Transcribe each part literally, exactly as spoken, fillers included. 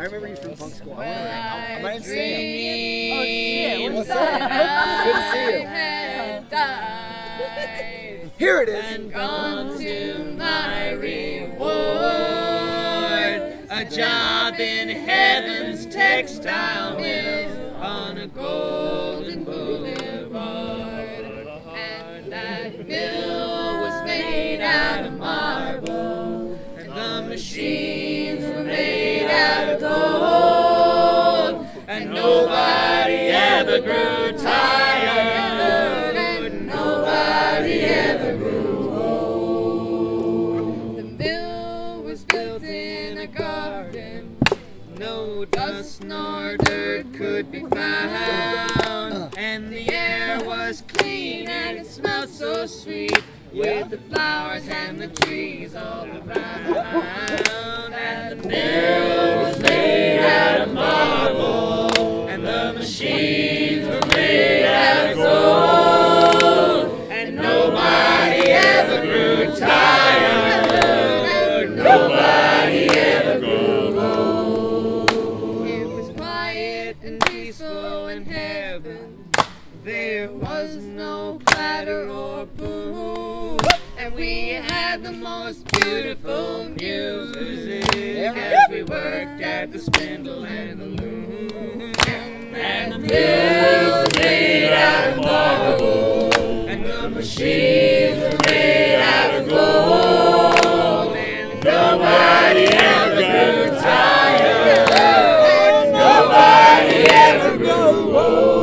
I remember you from punk school. I wonder, I my name's Sam. Oh shit, what's up? Good to see you. Had died Here it is. and gone to my reward. A job in heaven's textile mill on a golden boulevard. And that mill was made out of marble, and the machines were made out of gold. And nobody ever grew tired, and nobody ever grew old. The mill was built in a garden, no dust nor dirt could be found, and the air was clean and it smelled so sweet, with the flowers and the trees all around. And the mill was made out of marble, and the machines were made out of gold, and nobody ever grew tired, and nobody ever grew old. It was quiet and peaceful in heaven, there was no clatter or boom, and we had the most beautiful music as we worked at the spindle and the loom. And the mill was made out of marble, and the machines were made out of gold, and nobody ever grew tired, and nobody ever grew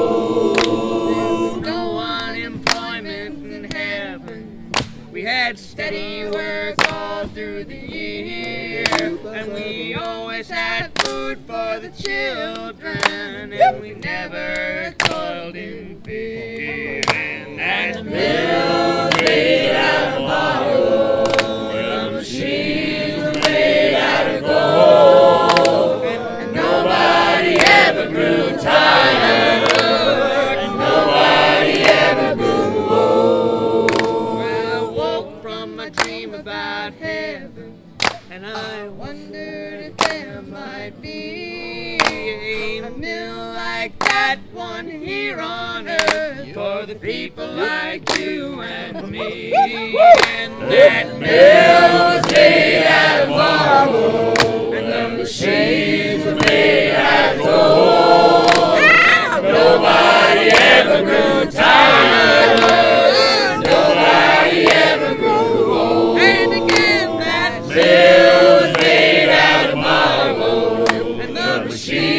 old. No unemployment in heaven, we had steady work all through the year, and we always had food for the children, and we never toiled in fear. And the mill was made out of marble, and the machines were made out of gold, and nobody ever grew tired, and nobody ever grew old. Well, I woke from a dream about heaven, and I wondered if there might be a mill like that one here on earth for the people like you and me. And that mill was made out of marble, and the machines were made out of gold, and nobody ever grew tired, and nobody ever grew old. And again that mill was made out of marble, and the machines